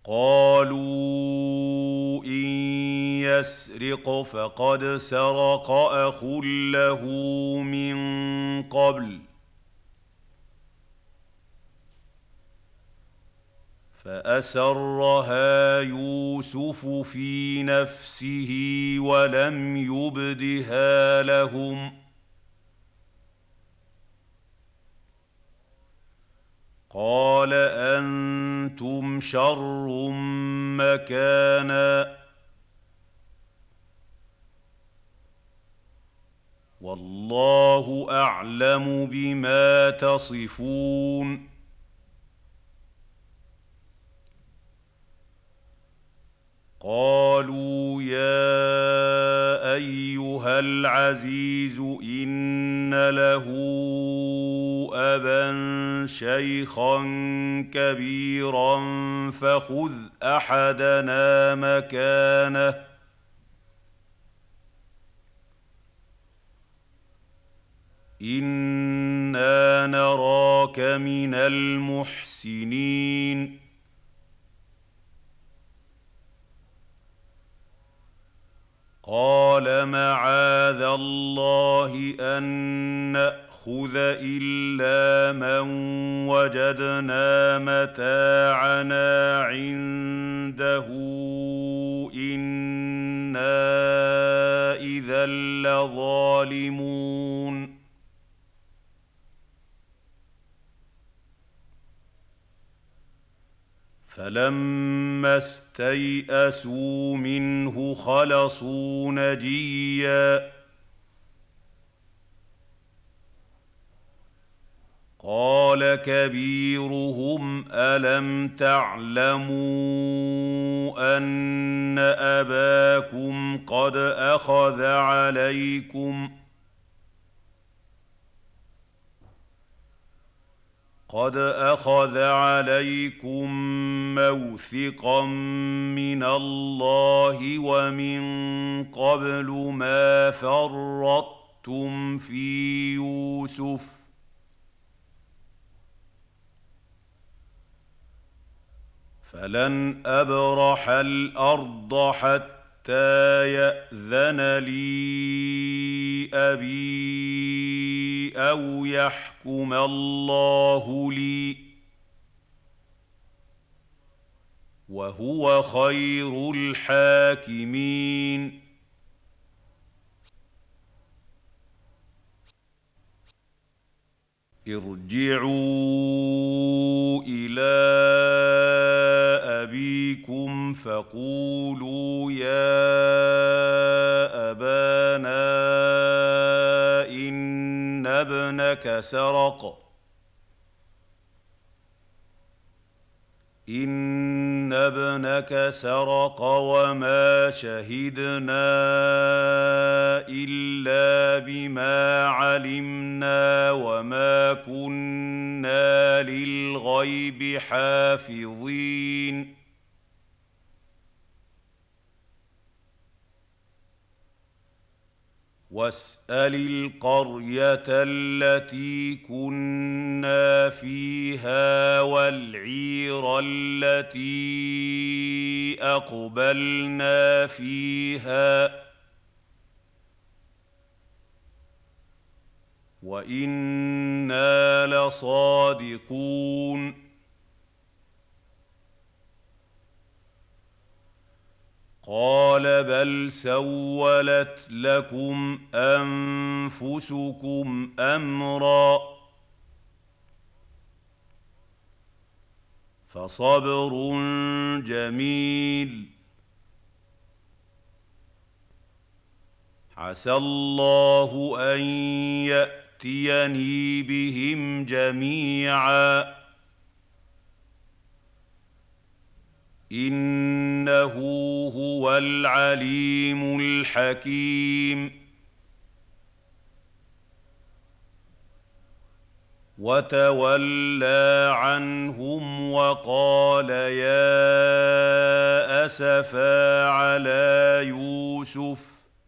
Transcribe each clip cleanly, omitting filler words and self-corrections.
قالوا إن يسرق فقد سرق أخ له من قبل فأسرها يوسف في نفسه ولم يبدها لهم قال أنتم شر مكانا والله أعلم بما تصفون قالوا يا أيها العزيز إن له أبا شيخا كبيرا فخذ أحدنا مكانه إنا نراك من المحسنين قال معاذ الله أن نأخذ إلا من وجدنا متاعنا عنده إنا إذا لظالمون فلما استيئسوا منه خلصوا نجيا قال كبيرهم ألم تعلموا أن أباكم قد أخذ عليكم موثقا من الله ومن قبل ما فرطتم في يوسف فلن أبرح الأرض حتى يأذن لي أبي أو يحكم الله لي وهو خير الحاكمين ارجعوا إلى أبيكم فقولوا يا أبانا إن ابنك سرق وما شهدنا إلا بما علمنا وما كنا للغيب حافظين واسأل القرية التي كنا فيها والعير التي أقبلنا فيها وإنا لصادقون قال بل سولت لكم أنفسكم أمرا فصبر جميل عسى الله أن يأتيني بهم جميعا إنه هو العليم الحكيم وتولى عنهم وقال يا أسفا على يوسف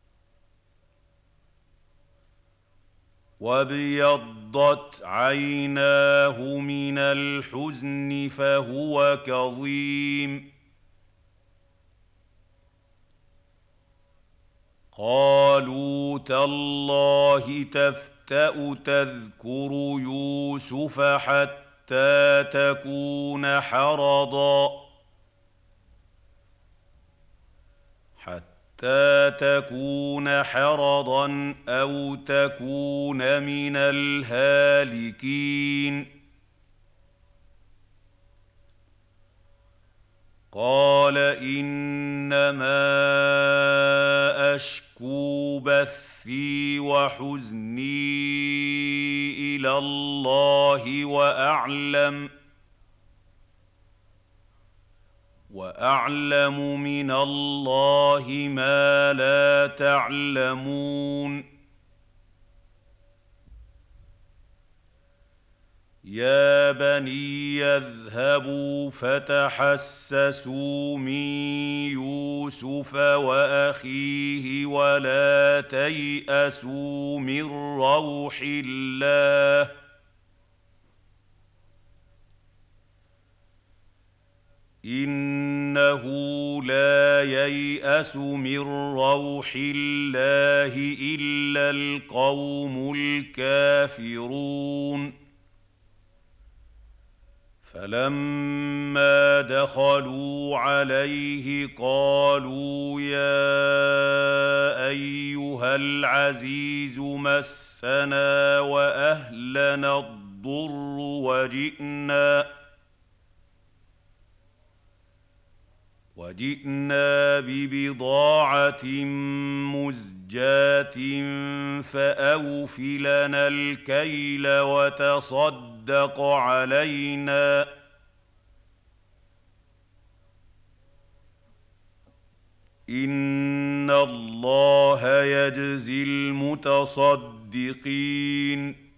وابيضت عيناه من الحزن فهو كظيم قالوا تالله تفتأ تذكر يوسف حتى تكون حرضا أو تكون من الهالكين. قال إنما أشكو بثي وحزني إلى الله وأعلم من الله ما لا تعلمون. يا بني اذهبوا فتحسسوا من يوسف وأخيه ولا تيأسوا من روح الله إنه لا ييأس من روح الله إلا القوم الكافرون. فلما دخلوا عليه قالوا يا أيها العزيز مسنا وأهلنا الضر وجئنا ببضاعة مزجاة فأوف لنا الكيل وتصدق علينا إن الله يجزي المتصدقين.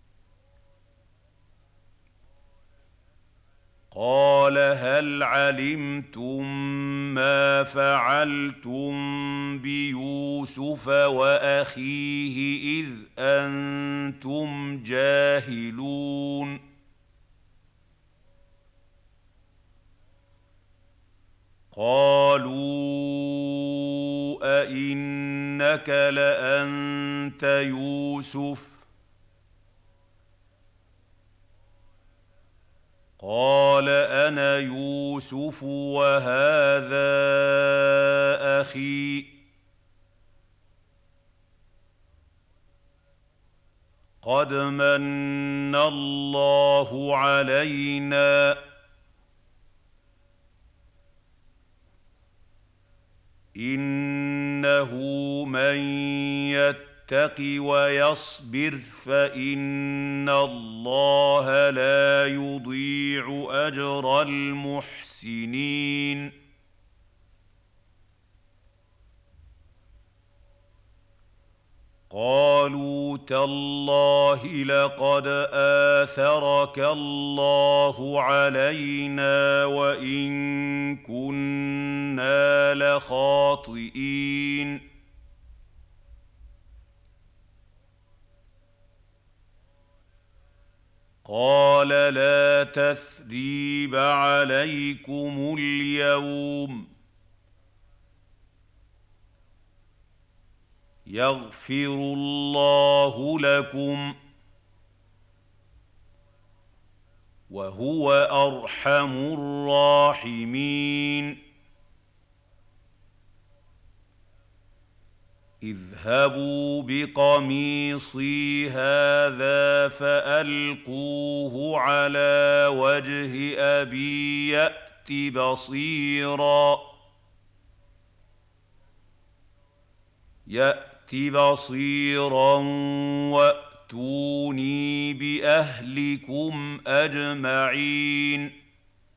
قال هل علمتم ما فعلتم بيوسف وأخيه إذ أنتم جاهلون. قالوا أئنك لأنت يوسف قال أنا يوسف وهذا أخي قد من الله علينا إنه من يتق ويصبر فإن الله لا يضيع أجر المحسنين. قالوا تالله لقد آثرك الله علينا وإن كنا لخاطئين. قال لا تثريب عليكم اليوم يغفر الله لكم وهو أرحم الراحمين. اذهبوا بقميصي هذا فألقوه على وجه أبي يأت بصيرا وأتوني بأهلكم أجمعين.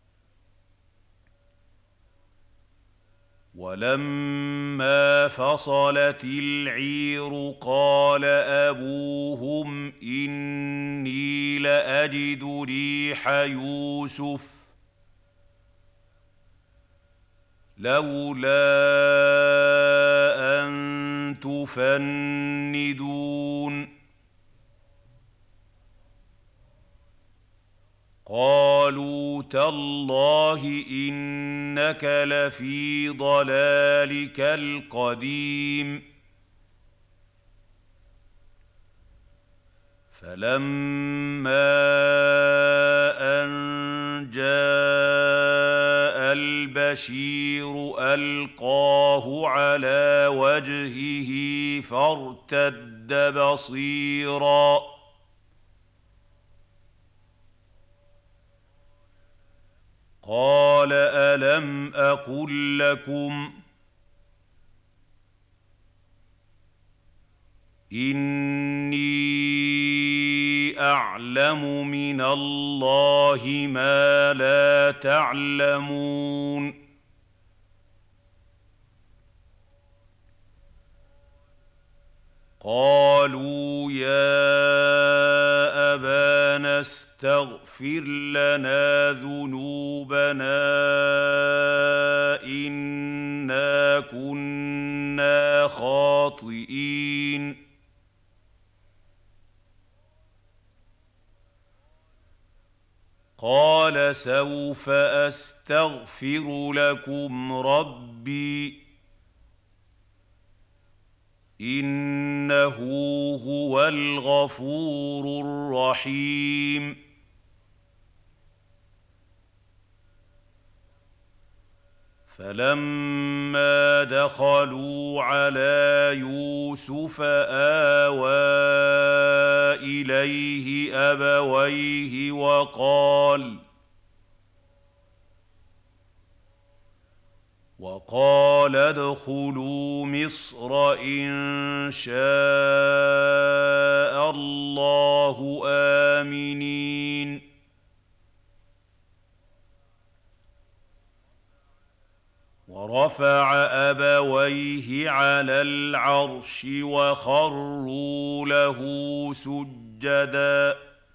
ولما فصلت العير قال أبوهم إني لأجد ريح يوسف لولا أن تفندون. قالوا تالله إنك لفي ضلالك القديم. فلما أن جاء البشير ألقاه على وجهه فارتد بصيرا قال ألم أقل لكم إني أعلم من الله ما لا تعلمون قالوا يا أبانا استغفر لنا ذنوبنا إنا كنا خاطئين قال سوف أستغفر لكم ربي إنه هو الغفور الرحيم فلما دخلوا على يوسف آوى إليه أبويه وقال ادخلوا مصر إن شاء الله آمنين ورفع أبويه على العرش وخروا له سجداً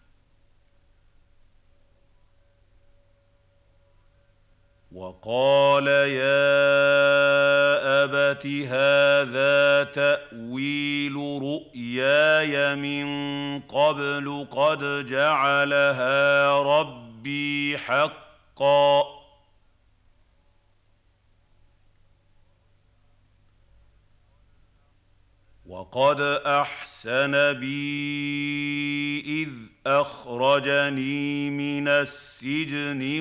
وقال يا أبت هذا تأويل رؤياي من قبل قد جعلها ربي حقا وقد أحسن بي إذ أخرجني من السجن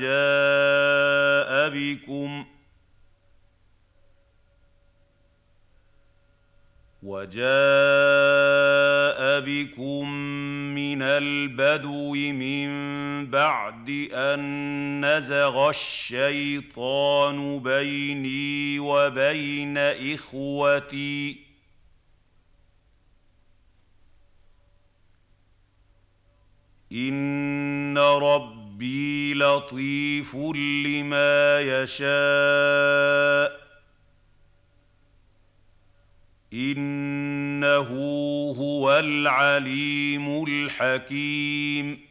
وجاء بكم من البدو من بعد أن نزغ الشيطان بيني وبين إخوتي إن ربي لطيف لما يشاء إنه هو العليم الحكيم